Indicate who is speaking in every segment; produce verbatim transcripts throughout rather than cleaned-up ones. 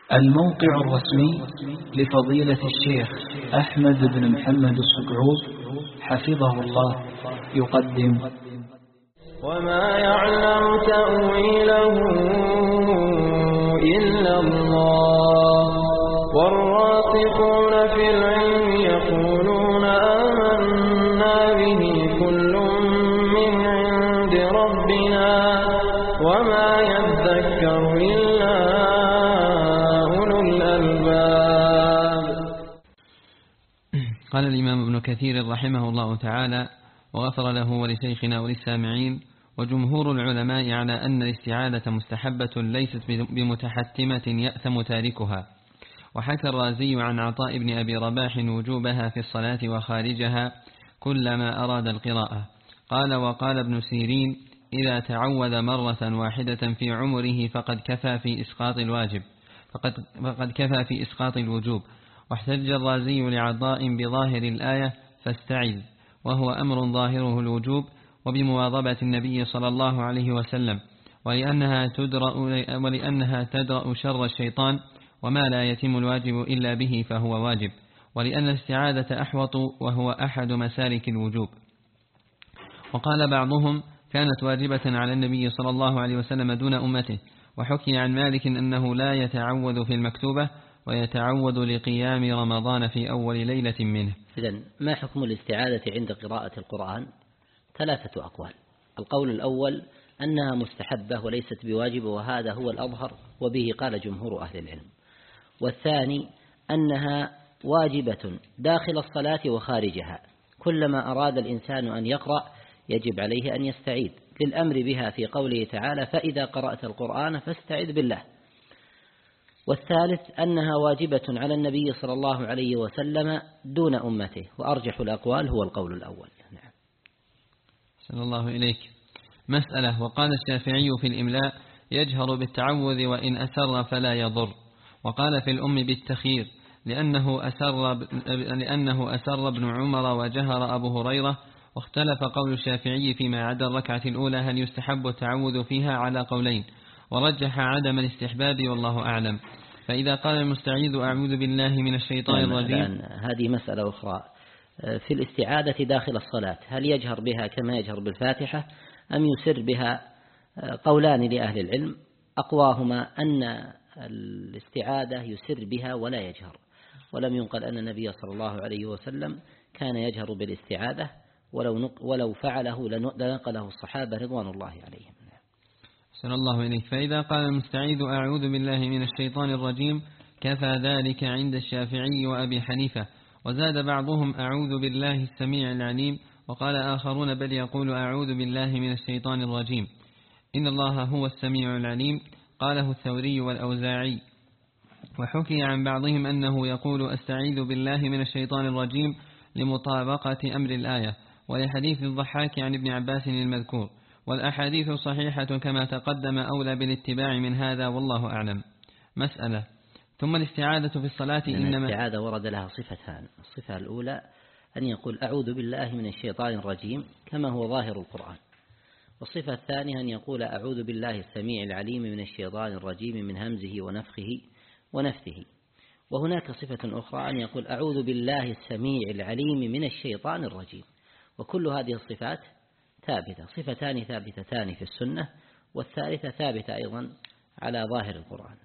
Speaker 1: الموقع الرسمي لفضيلة الشيخ أحمد بن محمد السكعوب حفظه الله يقدم
Speaker 2: وما يعلم تأويله إلا الله والراسخون في العلم يقولون آمنا به كل من عند ربنا وما يذكر إلا أولو الألباب.
Speaker 3: قال الإمام ابن كثير رحمه الله تعالى وغفر له ولشيخنا وللسامعين: وجمهور العلماء على أن الاستعاذة مستحبة ليست بمتحتمة يأثم تاركها. وحكى الرازي عن عطاء بن أبي رباح وجوبها في الصلاة وخارجها كلما أراد القراءة. قال: وقال ابن سيرين: إذا تعوذ مرة واحدة في عمره فقد كفى في إسقاط الواجب فقد, فقد كفى في إسقاط الوجوب. واحتج الرازي لعطاء بظاهر الآية فاستعذ، وهو أمر ظاهره الوجوب، وبمواظبة النبي صلى الله عليه وسلم، ولأنها تدرأ, ولأنها تدرأ شر الشيطان، وما لا يتم الواجب إلا به فهو واجب، ولأن الاستعاذة أحوط وهو أحد مسالك الوجوب. وقال بعضهم: كانت واجبة على النبي صلى الله عليه وسلم دون أمته. وحكي عن مالك أنه لا يتعوذ في المكتوبة ويتعوذ لقيام رمضان في أول ليلة منه.
Speaker 4: إذن ما حكم الاستعاذة عند قراءة القرآن؟ ثلاثة أقوال. القول الأول أنها مستحبة وليست بواجبة، وهذا هو الأظهر، وبه قال جمهور أهل العلم. والثاني أنها واجبة داخل الصلاة وخارجها، كلما أراد الإنسان أن يقرأ يجب عليه أن يستعيذ، للأمر بها في قوله تعالى: فإذا قرأت القرآن فاستعذ بالله. والثالث أنها واجبة على النبي صلى الله عليه وسلم دون أمته، وأرجح الأقوال هو القول الأول. نعم.
Speaker 3: صلى الله إليك. مسألة: وقال الشافعي في الإملاء: يجهر بالتعوذ وإن أسر فلا يضر. وقال في الأم بالتخير لأنه أسر, لأنه أسر ابن عمر وجهر أبو هريرة. واختلف قول الشافعي فيما عدا الركعة الأولى هل يستحب التعوذ فيها على قولين، ورجح عدم الاستحباب والله أعلم. فإذا قال المستعيذ: أعوذ بالله من الشيطان الرجيم،
Speaker 4: هذه مسألة أخرى. في الاستعاذة داخل الصلاة هل يجهر بها كما يجهر بالفاتحة أم يسر بها؟ قولان لأهل العلم، أقواهما أن الاستعاذة يسر بها ولا يجهر، ولم ينقل أن النبي صلى الله عليه وسلم كان يجهر بالاستعاذة، ولو, ولو فعله لنقله الصحابة رضوان الله عليهم.
Speaker 3: صلى الله عليه. فإذا قال المستعيذ: أعوذ بالله من الشيطان الرجيم، كفى ذلك عند الشافعي وأبي حنيفة. وزاد بعضهم: أعوذ بالله السميع العليم. وقال آخرون: بل يقول: أعوذ بالله من الشيطان الرجيم، إن الله هو السميع العليم. قاله الثوري والأوزاعي. وحكي عن بعضهم أنه يقول: أستعيذ بالله من الشيطان الرجيم لمطابقة أمر الآية، ولحديث الضحاك عن ابن عباس المذكور. والأحاديث صحيحة كما تقدم، أولى بالاتباع من هذا والله أعلم. مسألة: ثم الاستعاذة في الصلاة إنما
Speaker 4: الاستعاذة ورد لها صفتان. الصفة الأولى أن يقول: أعوذ بالله من الشيطان الرجيم كما هو ظاهر القرآن. والصفة الثانية أن يقول: أعوذ بالله السميع العليم من الشيطان الرجيم من همزه ونفخه ونفثه. وهناك صفة أخرى أن يقول: أعوذ بالله السميع العليم من الشيطان الرجيم. وكل هذه الصفات ثابتة، صفتان ثابتتان في السنة، والثالثة ثابتة أيضا على ظاهر القرآن.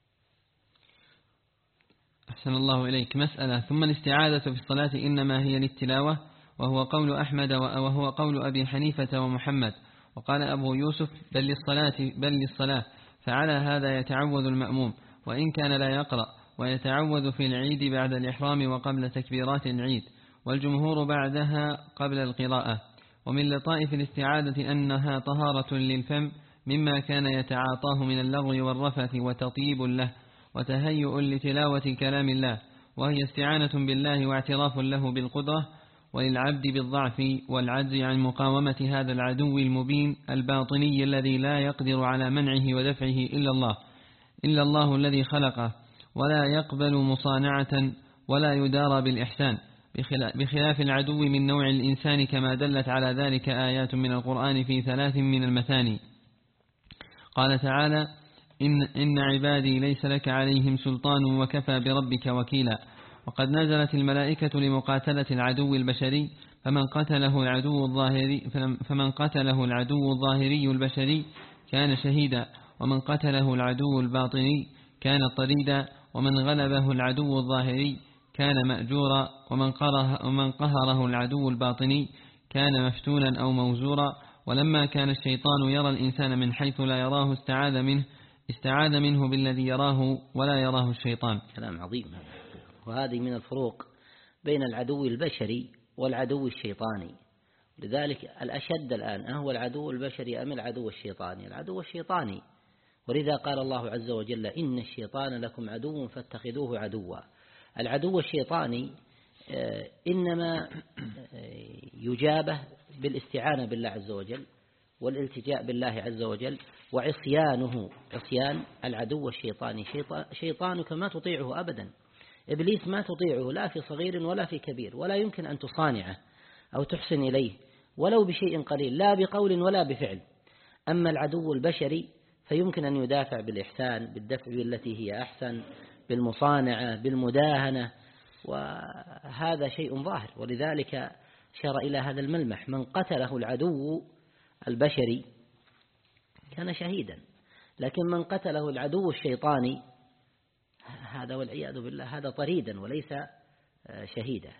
Speaker 3: أحسن الله إليك. مسألة: ثم الاستعاذة في الصلاة إنما هي للتلاوة، وهو قول أحمد وهو قول أبي حنيفة ومحمد. وقال أبو يوسف: بل للصلاة, بل للصلاة فعلى هذا يتعوذ المأموم وإن كان لا يقرأ، ويتعوذ في العيد بعد الإحرام وقبل تكبيرات العيد، والجمهور بعدها قبل القراءة. ومن لطائف الاستعاذة أنها طهارة للفم مما كان يتعاطاه من اللغو والرفث وتطيب له وتهيؤ لتلاوة كلام الله، وهي استعانة بالله واعتراف له بالقدرة وللعبد بالضعف والعجز عن مقاومة هذا العدو المبين الباطني الذي لا يقدر على منعه ودفعه إلا الله إلا الله الذي خلقه، ولا يقبل مصانعة ولا يدار بالإحسان، بخلاف العدو من نوع الإنسان، كما دلت على ذلك آيات من القرآن في ثلاث من المثاني. قال تعالى: إن, إن عبادي ليس لك عليهم سلطان وكفى بربك وكيلا. وقد نزلت الملائكة لمقاتلة العدو البشري، فمن قتله العدو الظاهري فمن قتله العدو الظاهري البشري كان شهيدا، ومن قتله العدو الباطني كان طريدا، ومن غلبه العدو الظاهري كان مأجورا، ومن قهره, ومن قهره العدو الباطني كان مفتونا أو موزورا. ولما كان الشيطان يرى الإنسان من حيث لا يراه استعاذ منه استعاذ منه بالذي يراه ولا يراه الشيطان.
Speaker 4: كلام عظيم هذا. وهذه من الفروق بين العدو البشري والعدو الشيطاني. لذلك الأشد الآن هو العدو البشري أم العدو الشيطاني؟ العدو الشيطاني. ولذا قال الله عز وجل إن الشيطان لكم عدو فاتخذوه عدوا. العدو الشيطاني إنما يجابه بالاستعانة بالله عز وجل والالتجاء بالله عز وجل، وعصيانه عصيان العدو الشيطاني. شيطانك ما تطيعه أبدا، إبليس ما تطيعه لا في صغير ولا في كبير، ولا يمكن أن تصانعه أو تحسن إليه ولو بشيء قليل، لا بقول ولا بفعل. أما العدو البشري فيمكن أن يدافع بالإحسان، بالدفع بالتي هي أحسن، بالمصانعة، بالمداهنة، وهذا شيء ظاهر. ولذلك أشار إلى هذا الملمح: من قتله العدو البشري كان شهيدا، لكن من قتله العدو الشيطاني هذا والعياذ بالله هذا طريدا وليس شهيدا.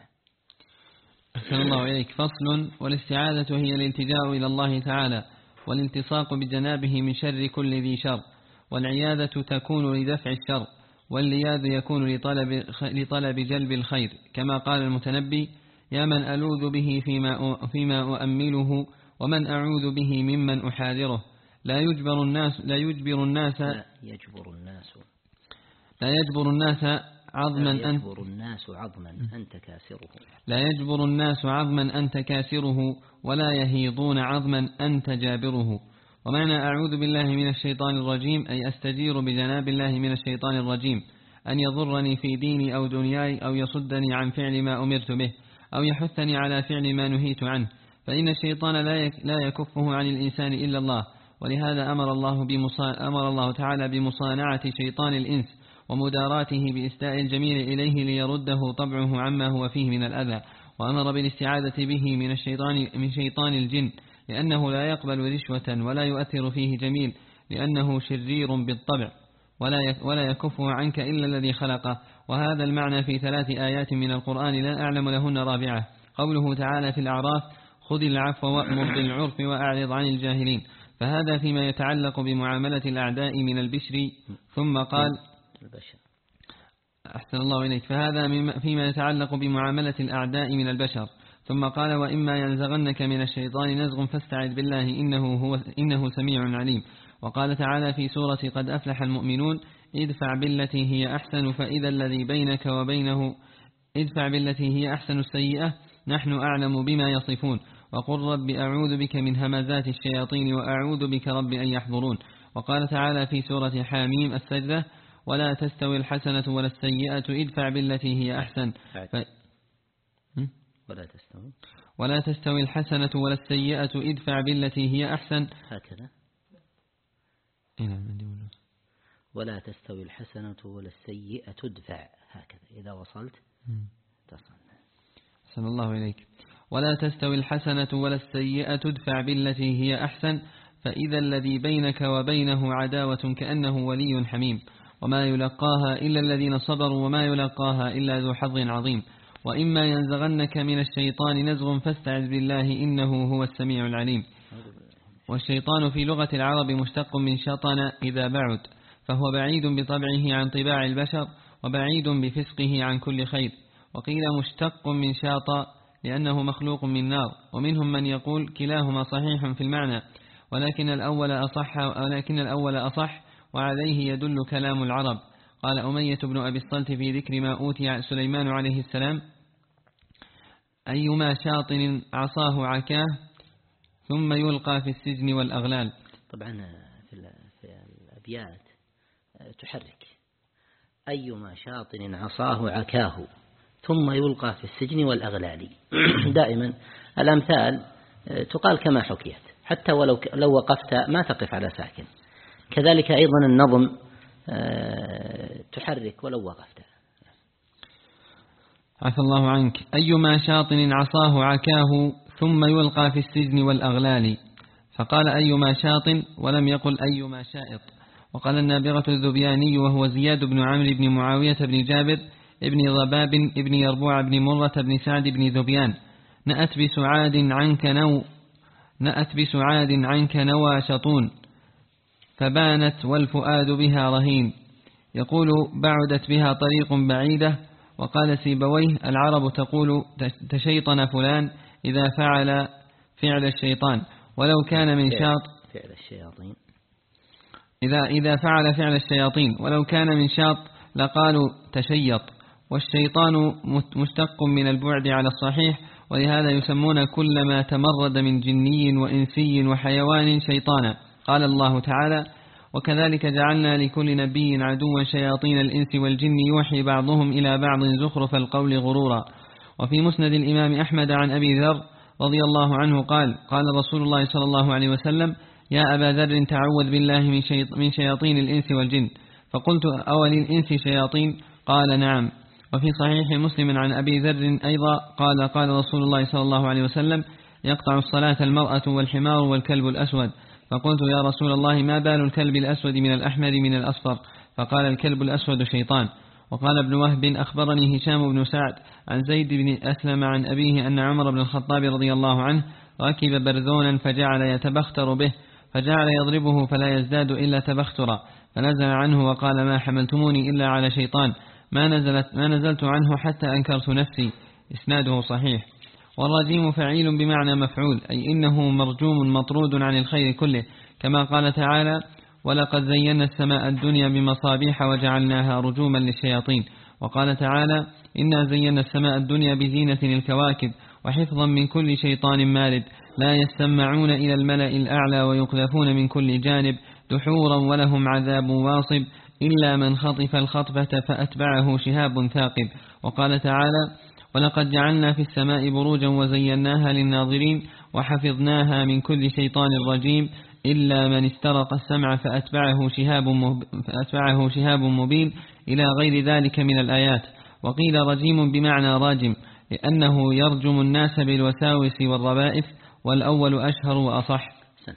Speaker 3: أحسن الله إليك. فصل: والاستعاذة هي الالتجاء إلى الله تعالى والالتصاق بجنابه من شر كل ذي شر، والعياذة تكون لدفع الشر، واللياذ يكون لطلب, لطلب جلب الخير، كما قال المتنبي: يا من ألوذ به فيما, فيما أؤمله، ومن أعوذ به ممن أحاذره. لا يجبر الناس لا يجبر الناس
Speaker 4: لا يجبر الناس
Speaker 3: لا يجبر الناس عظما
Speaker 4: لا يجبر الناس عظما أنت كاسره
Speaker 3: لا يجبر الناس عظما أنت كاسره، ولا يهيضون عظما أنت جابره. ومعنى أعوذ بالله من الشيطان الرجيم أي أستجير بجناب الله من الشيطان الرجيم أن يضرني في ديني أو دنياي، أو يصدني عن فعل ما أمرت به، أو يحثني على فعل ما نهيت عنه، فإن الشيطان لا يكفه عن الإنسان إلا الله. ولهذا أمر الله, أمر الله تعالى بمصانعة شيطان الإنس ومداراته بإسداء الجميل إليه ليرده طبعه عما هو فيه من الأذى، وأمر بالاستعاذة به من الشيطان من شيطان الجن، لأنه لا يقبل رشوة ولا يؤثر فيه جميل، لأنه شرير بالطبع ولا يكفه عنك إلا الذي خلقه. وهذا المعنى في ثلاث آيات من القرآن لا أعلم لهن رابعة. قوله تعالى في الأعراف: خذ العفو وأمر بالعرف وأعرض عن الجاهلين، فهذا فيما يتعلق بمعاملة الأعداء من البشر. ثم قال: أحسن الله إليك. فهذا فيما يتعلق بمعاملة الأعداء من البشر. ثم قال: وإما ينزغنك من الشيطان نزغ فاستعذ بالله إنه, هو إنه سميع عليم. وقال تعالى في سورة قد أفلح المؤمنون: ادفع بالتي هي أحسن فإذا الذي بينك وبينه ادفع بالتي هي أحسن السيئة نحن أعلم بما يصفون، وقل رب أعوذ بك من همزات الشياطين وأعوذ بك رب أن يحضرون. وقال تعالى في سورة حاميم السجدة: ولا تستوي الحسنة ولا السيئة ادفع بالتي هي أحسن ف...
Speaker 4: ولا تستوي
Speaker 3: ولا تستوي الحسنة ولا السيئة ادفع بالتي هي أحسن
Speaker 4: هكذا. ولا تستوي الحسنة ولا السيئة ادفع هكذا، إذا وصلت تصل.
Speaker 3: أحسن الله إليك. ولا تستوي الحسنة ولا السيئة ادفع بالتي هي أحسن فإذا الذي بينك وبينه عداوة كأنه ولي حميم، وما يلقاها إلا الذين صبروا وما يلقاها إلا ذو حظ عظيم. وإما ينزغنك من الشيطان نزغ فاستعذ بالله إنه هو السميع العليم. والشيطان في لغة العرب مشتق من شطن إذا بعد، فهو بعيد بطبعه عن طباع البشر وبعيد بفسقه عن كل خير. وقيل مشتق من شاط لأنه مخلوق من نار، ومنهم من يقول كلاهما صحيح في المعنى، ولكن الأول أصح ولكن الأول أصح وعليه يدل كلام العرب. قال أمية بن أبي الصلت في ذكر ما أوتي سليمان عليه السلام: أيما شاطن عصاه عكاه ثم يلقى في السجن والأغلال.
Speaker 4: طبعا في الأبيات تحرك: أيما شاطن عصاه عكاه ثم يلقى في السجن والأغلال. دائما الأمثال تقال كما حكيت، حتى ولو لو وقفت ما تقف على ساكن، كذلك أيضا النظم تحرك ولو وقفت.
Speaker 3: عفى الله عنك. أيما شاطن عصاه عكاه ثم يلقى في السجن والأغلال، فقال أيما شاط ولم يقل أيما شائط. وقال النابغة الذبياني وهو زياد بن عمرو بن معاوية بن جابر ابن ضباب ابن يربوع بن مرة بن سعد بن ذبيان: نأت بسعاد عنك نو نأت بسعاد عنك نوى شطون فبانت والفؤاد بها رهين. يقول بعدت بها طريق بعيدة. وقال سيبويه: العرب تقول تشيطن فلان إذا فعل فعل الشيطان ولو كان من شاط
Speaker 4: فعل الشياطين
Speaker 3: إذا إذا فعل فعل الشياطين ولو كان من شاط لقالوا تشيط. والشيطان مشتق من البعد على الصحيح، ولهذا يسمون كل ما تمرد من جني وإنسي وحيوان شيطانا. قال الله تعالى: وكذلك جعلنا لكل نبي عدوا شياطين الإنس والجن يوحي بعضهم إلى بعض زخرف القول غرورا. وفي مسند الإمام أحمد عن أبي ذر رضي الله عنه قال: قال رسول الله صلى الله عليه وسلم: يا أبا ذر تعوذ بالله من شياطين الإنس والجن. فقلت: أولي الإنس شياطين؟ قال: نعم. وفي صحيح مسلم عن أبي ذر أيضا قال: قال رسول الله صلى الله عليه وسلم: يقطع الصلاة المرأة والحمار والكلب الأسود. فقلت: يا رسول الله ما بال الكلب الأسود من الأحمر من الأصفر؟ فقال: الكلب الأسود شيطان. وقال ابن وهب: أخبرني هشام بن سعد عن زيد بن أسلم عن أبيه أن عمر بن الخطاب رضي الله عنه ركب برذونا فجعل يتبختر به، فجعل يضربه فلا يزداد إلا تبخترا، فنزل عنه وقال: ما حملتموني إلا على شيطان، ما نزلت ما نزلت عنه حتى أنكرت نفسي. إسناده صحيح. والرجيم فعيل بمعنى مفعول، أي إنه مرجوم مطرود عن الخير كله، كما قال تعالى: ولقد زينا السماء الدنيا بمصابيح وجعلناها رجوما للشياطين. وقال تعالى: إنا زينا السماء الدنيا بزينة الكواكب وحفظا من كل شيطان مارد، لا يستمعون إلى الملأ الأعلى ويقذفون من كل جانب دحورا ولهم عذاب واصب إلا من خطف الخطفة فأتبعه شهاب ثاقب. وقال تعالى: ولقد جعلنا في السماء بروجا وزيناها للناظرين وحفظناها من كل شيطان رجيم إلا من استرق السمع فأتبعه شهاب, فأتبعه شهاب مبين، إلى غير ذلك من الآيات. وقيل رجيم بمعنى راجم، لأنه يرجم الناس بالوساوس والربائف، والأول أشهر وأصح.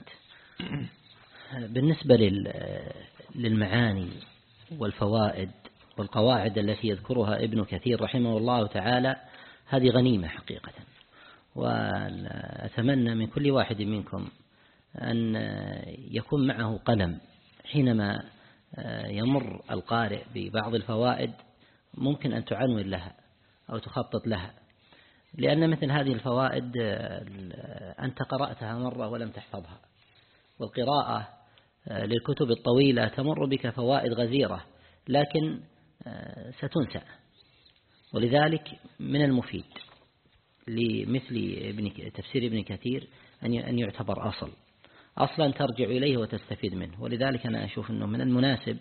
Speaker 4: بالنسبة للمعاني والفوائد والقواعد التي يذكرها ابن كثير رحمه الله تعالى، هذه غنيمة حقيقة، وأتمنى من كل واحد منكم أن يكون معه قلم حينما يمر القارئ ببعض الفوائد، ممكن أن تعنون لها أو تخطط لها، لأن مثل هذه الفوائد أنت قرأتها مرة ولم تحفظها، والقراءة للكتب الطويلة تمر بك فوائد غزيرة لكن ستنسى. ولذلك من المفيد لمثل ابن تفسير ابن كثير أن يعتبر أصل أصلا ترجع إليه وتستفيد منه. ولذلك أنا أشوف أنه من المناسب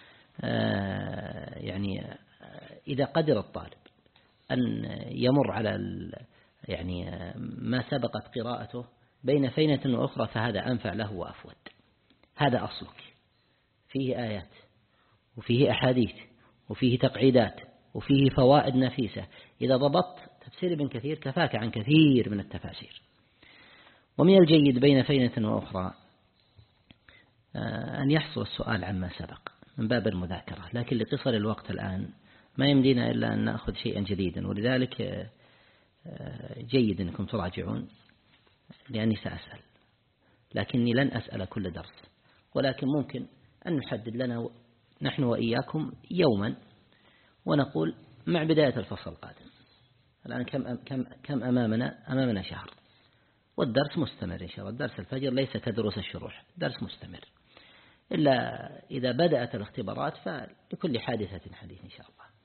Speaker 4: يعني إذا قدر الطالب أن يمر على يعني ما سبقت قراءته بين فينة وأخرى فهذا أنفع له وأفود. هذا أصلك، فيه آيات وفيه أحاديث وفيه تقعيدات وفيه فوائد نفيسة. إذا ضبطت تفسير ابن كثير كفاك عن كثير من التفاسير. ومن الجيد بين فينة وأخرى أن يحصل السؤال عما سبق من باب المذاكرة، لكن لقصر الوقت الآن ما يمدينا إلا أن نأخذ شيئا جديدا، ولذلك جيد أنكم تراجعون، لأني سأسأل لكني لن أسأل كل درس، ولكن ممكن أن نحدد لنا نحن وإياكم يوما ونقول مع بداية الفصل القادم. الآن كم كم كم أمامنا أمامنا شهر، والدرس مستمر إن شاء الله. درس الفجر ليس كدروس الشروح، درس مستمر، إلا إذا بدأت الاختبارات فلكل حادثة حديث إن شاء الله.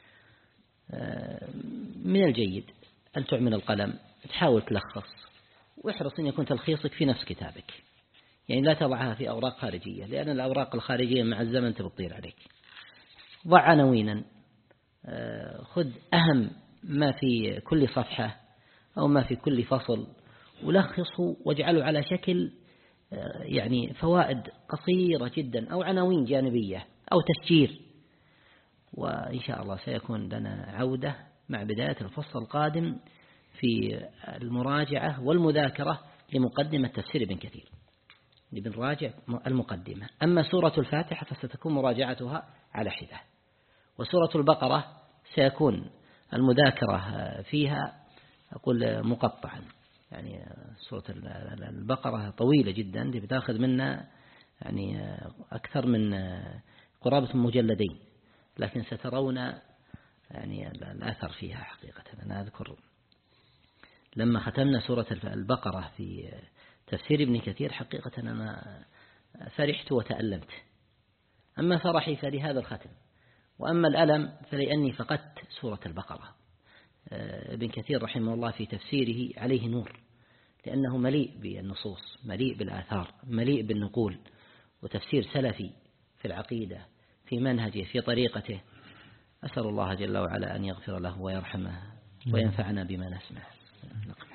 Speaker 4: من الجيد أن تعمل القلم، تحاول تلخص، واحرص أن يكون تلخيصك في نفس كتابك، يعني لا تضعها في أوراق خارجية، لأن الأوراق الخارجية مع الزمن تبطير عليك. ضع عناوينا، خذ أهم ما في كل صفحة أو ما في كل فصل ولخصه واجعله على شكل يعني فوائد قصيرة جدا أو عناوين جانبية أو تسجيل. وإن شاء الله سيكون لنا عودة مع بداية الفصل القادم في المراجعة والمذاكرة لمقدمة تفسير ابن كثير، بنراجع المقدمة. أما سورة الفاتحة فستكون مراجعتها على حدة، وسورة البقرة سيكون المذاكرة فيها أقول مقطعا، يعني سورة البقرة طويلة جدا بتأخذ منا يعني أكثر من قرابة مجلدين، لكن سترون يعني الأثر فيها حقيقة. أنا أذكر لما ختمنا سورة البقرة في تفسير ابن كثير حقيقة أنا فرحت وتألمت، أما فرحي فلهذا الختم، وأما الألم فلأني فقدت سورة البقرة. ابن كثير رحمه الله في تفسيره عليه نور، لأنه مليء بالنصوص، مليء بالآثار، مليء بالنقول، وتفسير سلفي في العقيدة، في منهجه، في طريقته. أسأل الله جل وعلا أن يغفر له ويرحمه وينفعنا بما نسمع.